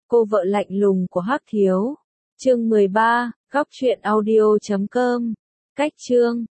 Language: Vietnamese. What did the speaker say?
Cô vợ lạnh lùng của Hắc Thiếu. Chương 13, góc truyện audio.com. Cách chương